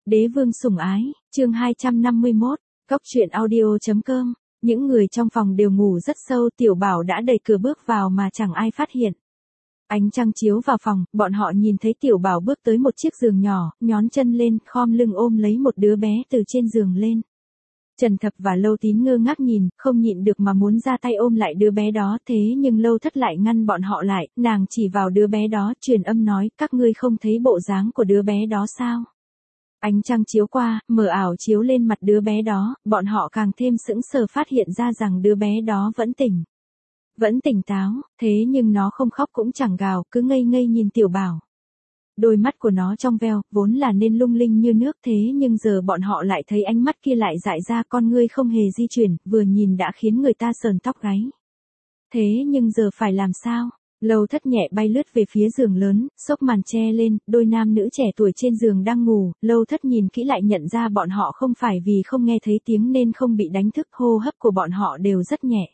Đế vương sủng ái, chương 251, Cốc truyện audio.com. Những người trong phòng đều ngủ rất sâu, Tiểu Bảo đã đẩy cửa bước vào mà chẳng ai phát hiện. Ánh trăng chiếu vào phòng, bọn họ nhìn thấy Tiểu Bảo bước tới một chiếc giường nhỏ, nhón chân lên, khom lưng ôm lấy một đứa bé từ trên giường lên. Trần Thập và Lâu Tín ngơ ngác nhìn, không nhịn được mà muốn ra tay ôm lại đứa bé đó, thế nhưng Lâu Thất lại ngăn bọn họ lại, nàng chỉ vào đứa bé đó, truyền âm nói, các ngươi không thấy bộ dáng của đứa bé đó sao? Ánh trăng chiếu qua, mờ ảo chiếu lên mặt đứa bé đó, bọn họ càng thêm sững sờ phát hiện ra rằng đứa bé đó vẫn tỉnh táo, thế nhưng nó không khóc cũng chẳng gào, cứ ngây ngây nhìn Tiểu Bảo. Đôi mắt của nó trong veo, vốn là nên lung linh như nước, thế nhưng giờ bọn họ lại thấy ánh mắt kia lại dại ra, con ngươi không hề di chuyển, vừa nhìn đã khiến người ta sờn tóc gáy. Thế nhưng giờ phải làm sao? Lâu Thất nhẹ bay lướt về phía giường lớn, xốc màn che lên, đôi nam nữ trẻ tuổi trên giường đang ngủ, Lâu Thất nhìn kỹ lại nhận ra bọn họ không phải vì không nghe thấy tiếng nên không bị đánh thức, hô hấp của bọn họ đều rất nhẹ.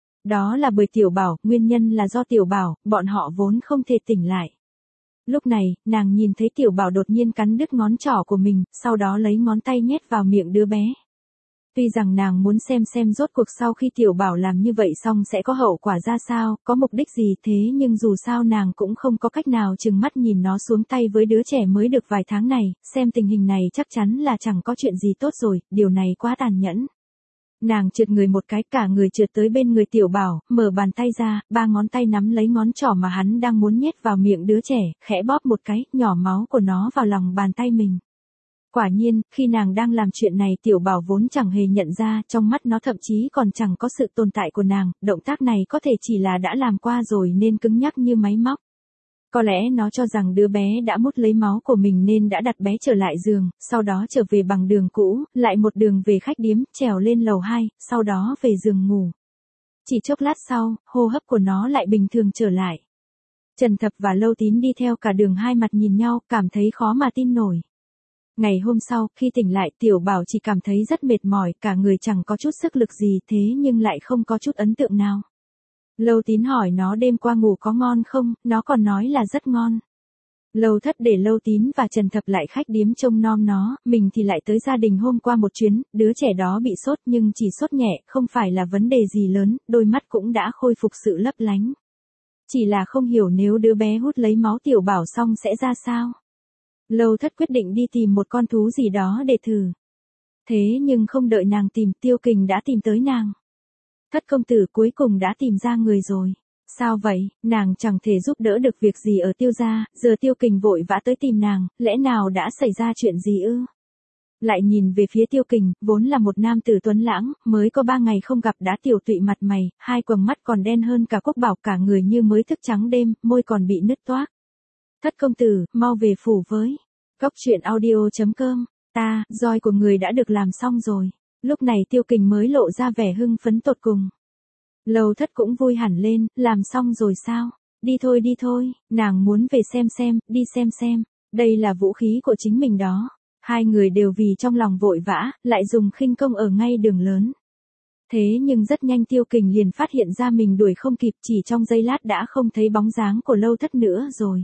Đó là bởi Tiểu Bảo, nguyên nhân là do Tiểu Bảo, bọn họ vốn không thể tỉnh lại. Lúc này, nàng nhìn thấy Tiểu Bảo đột nhiên cắn đứt ngón trỏ của mình, sau đó lấy ngón tay nhét vào miệng đứa bé. Tuy rằng nàng muốn xem rốt cuộc sau khi Tiểu Bảo làm như vậy xong sẽ có hậu quả ra sao, có mục đích gì, thế nhưng dù sao nàng cũng không có cách nào chừng mắt nhìn nó xuống tay với đứa trẻ mới được vài tháng này, xem tình hình này chắc chắn là chẳng có chuyện gì tốt rồi, điều này quá tàn nhẫn. Nàng trượt người một cái, cả người trượt tới bên người Tiểu Bảo, mở bàn tay ra, ba ngón tay nắm lấy ngón trỏ mà hắn đang muốn nhét vào miệng đứa trẻ, khẽ bóp một cái, nhỏ máu của nó vào lòng bàn tay mình. Quả nhiên, khi nàng đang làm chuyện này Tiểu Bảo vốn chẳng hề nhận ra, trong mắt nó thậm chí còn chẳng có sự tồn tại của nàng, động tác này có thể chỉ là đã làm qua rồi nên cứng nhắc như máy móc. Có lẽ nó cho rằng đứa bé đã mút lấy máu của mình nên đã đặt bé trở lại giường, sau đó trở về bằng đường cũ, lại một đường về khách điếm, trèo lên lầu 2, sau đó về giường ngủ. Chỉ chốc lát sau, hô hấp của nó lại bình thường trở lại. Trần Thập và Lâu Tín đi theo cả đường hai mặt nhìn nhau, cảm thấy khó mà tin nổi. Ngày hôm sau, khi tỉnh lại Tiểu Bảo chỉ cảm thấy rất mệt mỏi, cả người chẳng có chút sức lực gì thế nhưng lại không có chút ấn tượng nào. Lâu Tín hỏi nó đêm qua ngủ có ngon không, nó còn nói là rất ngon. Lâu Thất để Lâu Tín và Trần Thập lại khách điếm trông nom nó, mình thì lại tới gia đình hôm qua một chuyến, đứa trẻ đó bị sốt nhưng chỉ sốt nhẹ, không phải là vấn đề gì lớn, đôi mắt cũng đã khôi phục sự lấp lánh. Chỉ là không hiểu nếu đứa bé hút lấy máu Tiểu Bảo xong sẽ ra sao. Lâu Thất quyết định đi tìm một con thú gì đó để thử. Thế nhưng không đợi nàng tìm, Tiêu Kình đã tìm tới nàng. Thất công tử cuối cùng đã tìm ra người rồi. Sao vậy, nàng chẳng thể giúp đỡ được việc gì ở Tiêu gia, giờ Tiêu Kình vội vã tới tìm nàng, lẽ nào đã xảy ra chuyện gì ư? Lại nhìn về phía Tiêu Kình, vốn là một nam tử tuấn lãng, mới có 3 ngày không gặp đã tiểu tụy mặt mày, hai quầng mắt còn đen hơn cả Quốc Bảo, cả người như mới thức trắng đêm, môi còn bị nứt toác. Thất công tử, mau về phủ với. Cốc truyện audio.com, roi của người đã được làm xong rồi. Lúc này Tiêu Kình mới lộ ra vẻ hưng phấn tột cùng. Lâu Thất cũng vui hẳn lên, làm xong rồi sao? Đi thôi, nàng muốn về xem, đi xem, đây là vũ khí của chính mình đó. Hai người đều vì trong lòng vội vã, lại dùng khinh công ở ngay đường lớn. Thế nhưng rất nhanh Tiêu Kình liền phát hiện ra mình đuổi không kịp, chỉ trong giây lát đã không thấy bóng dáng của Lâu Thất nữa rồi.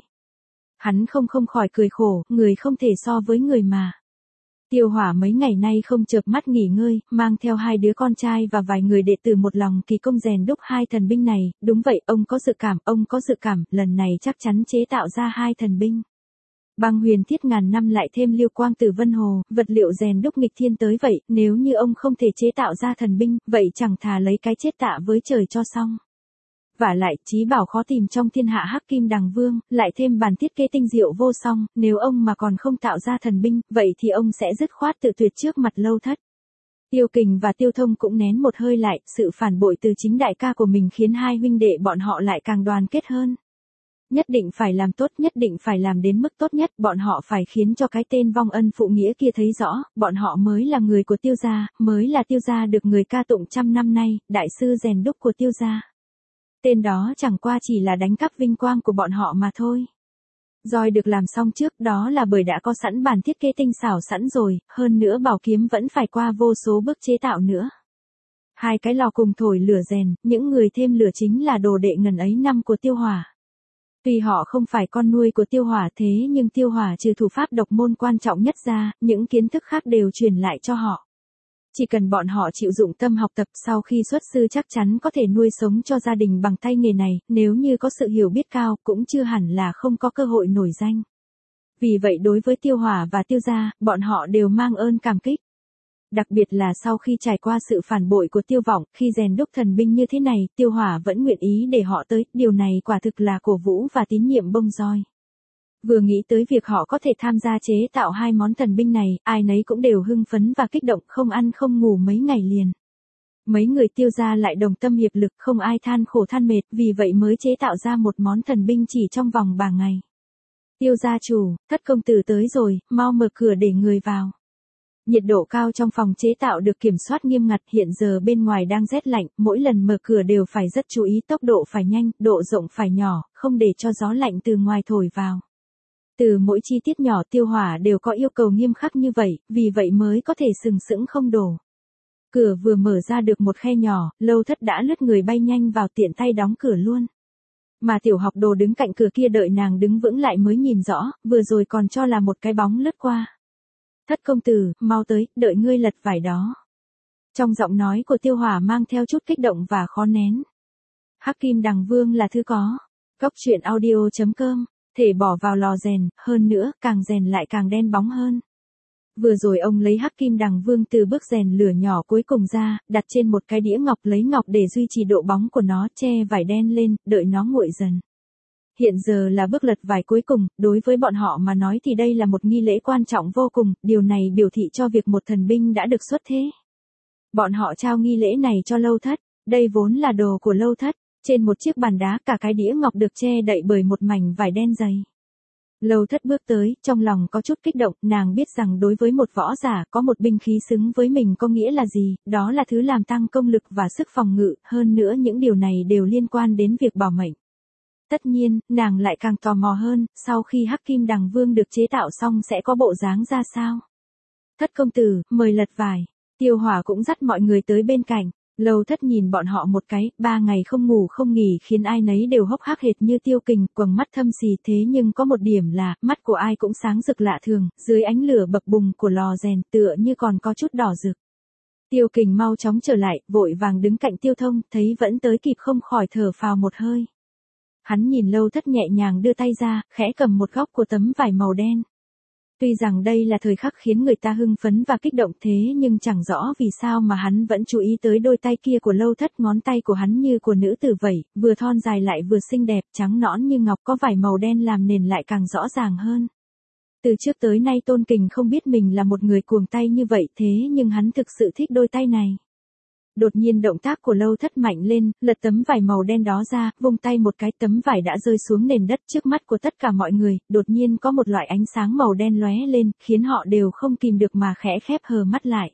Hắn không khỏi cười khổ, người không thể so với người mà. Tiêu Hỏa mấy ngày nay không chợp mắt nghỉ ngơi, mang theo 2 đứa con trai và vài người đệ tử một lòng kỳ công rèn đúc 2 thần binh này, đúng vậy, ông có dự cảm, lần này chắc chắn chế tạo ra 2 thần binh. Băng huyền thiết ngàn năm lại thêm lưu quang tử vân hồ, vật liệu rèn đúc nghịch thiên tới vậy, nếu như ông không thể chế tạo ra thần binh, vậy chẳng thà lấy cái chết tạ với trời cho xong. Vả lại, chí bảo khó tìm trong thiên hạ Hắc Kim Đằng Vương, lại thêm bản thiết kế tinh diệu vô song, nếu ông mà còn không tạo ra thần binh, vậy thì ông sẽ dứt khoát tự tuyệt trước mặt Lâu Thất. Tiêu Kình và Tiêu Thông cũng nén một hơi lại, sự phản bội từ chính đại ca của mình khiến hai huynh đệ bọn họ lại càng đoàn kết hơn. Nhất định phải làm tốt, nhất định phải làm đến mức tốt nhất, bọn họ phải khiến cho cái tên vong ân phụ nghĩa kia thấy rõ, bọn họ mới là người của Tiêu gia, mới là Tiêu gia được người ca tụng trăm năm nay, đại sư rèn đúc của Tiêu gia. Tên đó chẳng qua chỉ là đánh cắp vinh quang của bọn họ mà thôi. Roi được làm xong trước đó là bởi đã có sẵn bản thiết kế tinh xảo sẵn rồi, hơn nữa bảo kiếm vẫn phải qua vô số bước chế tạo nữa. 2 cái lò cùng thổi lửa rèn, những người thêm lửa chính là đồ đệ ngần ấy năm của Tiêu Hỏa. Tuy họ không phải con nuôi của Tiêu Hỏa thế nhưng Tiêu Hỏa trừ thủ pháp độc môn quan trọng nhất ra, những kiến thức khác đều truyền lại cho họ. Chỉ cần bọn họ chịu dụng tâm học tập sau khi xuất sư chắc chắn có thể nuôi sống cho gia đình bằng tay nghề này, nếu như có sự hiểu biết cao cũng chưa hẳn là không có cơ hội nổi danh. Vì vậy đối với Tiêu Hỏa và Tiêu gia, bọn họ đều mang ơn cảm kích. Đặc biệt là sau khi trải qua sự phản bội của Tiêu Vọng, khi rèn đúc thần binh như thế này, Tiêu Hỏa vẫn nguyện ý để họ tới, điều này quả thực là cổ vũ và tín nhiệm bông roi. Vừa nghĩ tới việc họ có thể tham gia chế tạo hai món thần binh này, ai nấy cũng đều hưng phấn và kích động, không ăn không ngủ mấy ngày liền. Mấy người Tiêu gia lại đồng tâm hiệp lực, không ai than khổ than mệt, vì vậy mới chế tạo ra một món thần binh chỉ trong vòng 3 ngày. Tiêu gia chủ, Thất công tử tới rồi, mau mở cửa để người vào. Nhiệt độ cao trong phòng chế tạo được kiểm soát nghiêm ngặt, hiện giờ bên ngoài đang rét lạnh, mỗi lần mở cửa đều phải rất chú ý, tốc độ phải nhanh, độ rộng phải nhỏ, không để cho gió lạnh từ ngoài thổi vào. Từ mỗi chi tiết nhỏ Tiêu Hỏa đều có yêu cầu nghiêm khắc như vậy, vì vậy mới có thể sừng sững không đổ. Cửa vừa mở ra được một khe nhỏ, Lâu Thất đã lướt người bay nhanh vào, tiện tay đóng cửa luôn. Mà Tiểu Học Đồ đứng cạnh cửa kia đợi nàng đứng vững lại mới nhìn rõ, vừa rồi còn cho là một cái bóng lướt qua. Thất công tử, mau tới, đợi ngươi lật vải đó. Trong giọng nói của Tiêu Hỏa mang theo chút kích động và khó nén. Hắc Kim Đằng Vương là thứ có. Cốc truyện audio.com, thể bỏ vào lò rèn, hơn nữa, càng rèn lại càng đen bóng hơn. Vừa rồi ông lấy Hắc Kim Đằng Vương từ bước rèn lửa nhỏ cuối cùng ra, đặt trên một cái đĩa ngọc, lấy ngọc để duy trì độ bóng của nó, che vải đen lên, đợi nó nguội dần. Hiện giờ là bước lật vải cuối cùng, đối với bọn họ mà nói thì đây là một nghi lễ quan trọng vô cùng, điều này biểu thị cho việc một thần binh đã được xuất thế. Bọn họ trao nghi lễ này cho Lâu Thất, đây vốn là đồ của Lâu Thất, trên một chiếc bàn đá cả cái đĩa ngọc được che đậy bởi một mảnh vải đen dày. Lâu Thất bước tới, trong lòng có chút kích động, nàng biết rằng đối với một võ giả có một binh khí xứng với mình có nghĩa là gì, đó là thứ làm tăng công lực và sức phòng ngự, hơn nữa những điều này đều liên quan đến việc bảo mệnh. Tất nhiên, nàng lại càng tò mò hơn, sau khi Hắc Kim Đằng Vương được chế tạo xong sẽ có bộ dáng ra sao. Thất công tử, mời lật vải. Tiêu Hỏa cũng dắt mọi người tới bên cạnh. Lâu Thất nhìn bọn họ một cái, 3 ngày không ngủ không nghỉ khiến ai nấy đều hốc hác hệt như Tiêu Kình, quầng mắt thâm xì, thế nhưng có một điểm là, mắt của ai cũng sáng rực lạ thường, dưới ánh lửa bập bùng của lò rèn tựa như còn có chút đỏ rực. Tiêu Kình mau chóng trở lại, vội vàng đứng cạnh Tiêu Thông, thấy vẫn tới kịp không khỏi thở phào một hơi. Hắn nhìn Lâu Thất nhẹ nhàng đưa tay ra, khẽ cầm một góc của tấm vải màu đen. Tuy rằng đây là thời khắc khiến người ta hưng phấn và kích động thế nhưng chẳng rõ vì sao mà hắn vẫn chú ý tới đôi tay kia của Lâu Thất, ngón tay của hắn như của nữ tử vậy, vừa thon dài lại vừa xinh đẹp, trắng nõn như ngọc, có vải màu đen làm nền lại càng rõ ràng hơn. Từ trước tới nay Tôn Kình không biết mình là một người cuồng tay như vậy thế nhưng hắn thực sự thích đôi tay này. Đột nhiên động tác của Lâu Thất mạnh lên, lật tấm vải màu đen đó ra, vung tay một cái, tấm vải đã rơi xuống nền đất trước mắt của tất cả mọi người, đột nhiên có một loại ánh sáng màu đen lóe lên, khiến họ đều không kìm được mà khẽ khép hờ mắt lại.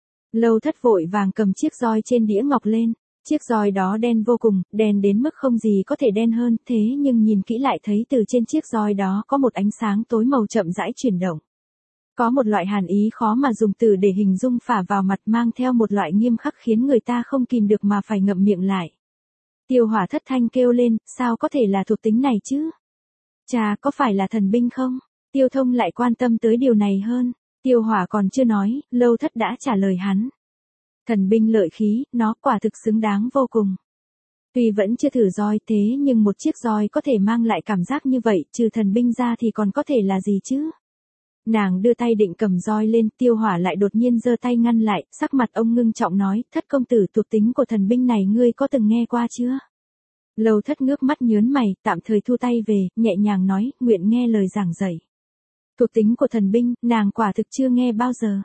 Lâu Thất vội vàng cầm chiếc roi trên đĩa ngọc lên, chiếc roi đó đen vô cùng, đen đến mức không gì có thể đen hơn, thế nhưng nhìn kỹ lại thấy từ trên chiếc roi đó có một ánh sáng tối màu chậm rãi chuyển động. Có một loại hàn ý khó mà dùng từ để hình dung phả vào mặt, mang theo một loại nghiêm khắc khiến người ta không kìm được mà phải ngậm miệng lại. Tiêu Hỏa thất thanh kêu lên, sao có thể là thuộc tính này chứ? Chà, có phải là thần binh không? Tiêu Thông lại quan tâm tới điều này hơn. Tiêu Hỏa còn chưa nói, Lâu Thất đã trả lời hắn. Thần binh lợi khí, nó quả thực xứng đáng vô cùng. Tuy vẫn chưa thử roi thế nhưng một chiếc roi có thể mang lại cảm giác như vậy, trừ thần binh ra thì còn có thể là gì chứ? Nàng đưa tay định cầm roi lên, Tiêu Hỏa lại đột nhiên giơ tay ngăn lại, sắc mặt ông ngưng trọng nói, Thất công tử, thuộc tính của thần binh này ngươi có từng nghe qua chưa? Lâu Thất ngước mắt nhớn mày, tạm thời thu tay về, nhẹ nhàng nói, nguyện nghe lời giảng dạy. Thuộc tính của thần binh, nàng quả thực chưa nghe bao giờ.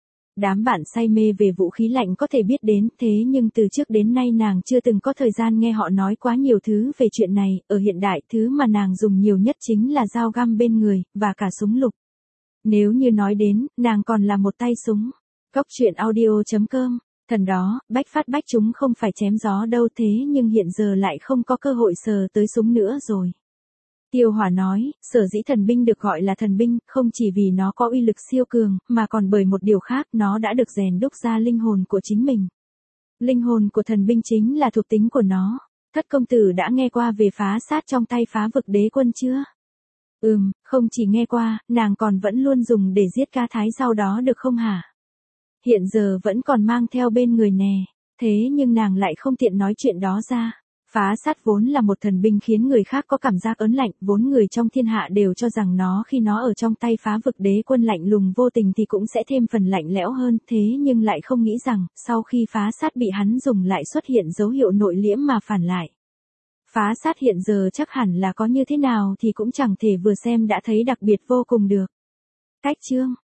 Đám bạn say mê về vũ khí lạnh có thể biết đến, thế nhưng từ trước đến nay nàng chưa từng có thời gian nghe họ nói quá nhiều thứ về chuyện này, ở hiện đại thứ mà nàng dùng nhiều nhất chính là dao găm bên người, và cả súng lục. Nếu như nói đến, nàng còn là một tay súng. Cốc truyện audio.com, thần đó, bách phát bách chúng không phải chém gió đâu thế nhưng hiện giờ lại không có cơ hội sờ tới súng nữa rồi. Tiêu Hỏa nói, sở dĩ thần binh được gọi là thần binh, không chỉ vì nó có uy lực siêu cường, mà còn bởi một điều khác, nó đã được rèn đúc ra linh hồn của chính mình. Linh hồn của thần binh chính là thuộc tính của nó. Thất công tử đã nghe qua về phá sát trong tay Phá Vực Đế Quân chưa? Không chỉ nghe qua, nàng còn vẫn luôn dùng để giết ca thái sau đó được không hả? Hiện giờ vẫn còn mang theo bên người nè, thế nhưng nàng lại không tiện nói chuyện đó ra. Phá sát vốn là một thần binh khiến người khác có cảm giác ớn lạnh, vốn người trong thiên hạ đều cho rằng khi nó ở trong tay Phá Vực Đế Quân lạnh lùng vô tình thì cũng sẽ thêm phần lạnh lẽo hơn, thế nhưng lại không nghĩ rằng, sau khi phá sát bị hắn dùng lại xuất hiện dấu hiệu nội liễm mà phản lại. Phá sát hiện giờ chắc hẳn là có như thế nào thì cũng chẳng thể vừa xem đã thấy đặc biệt vô cùng được. Cách chương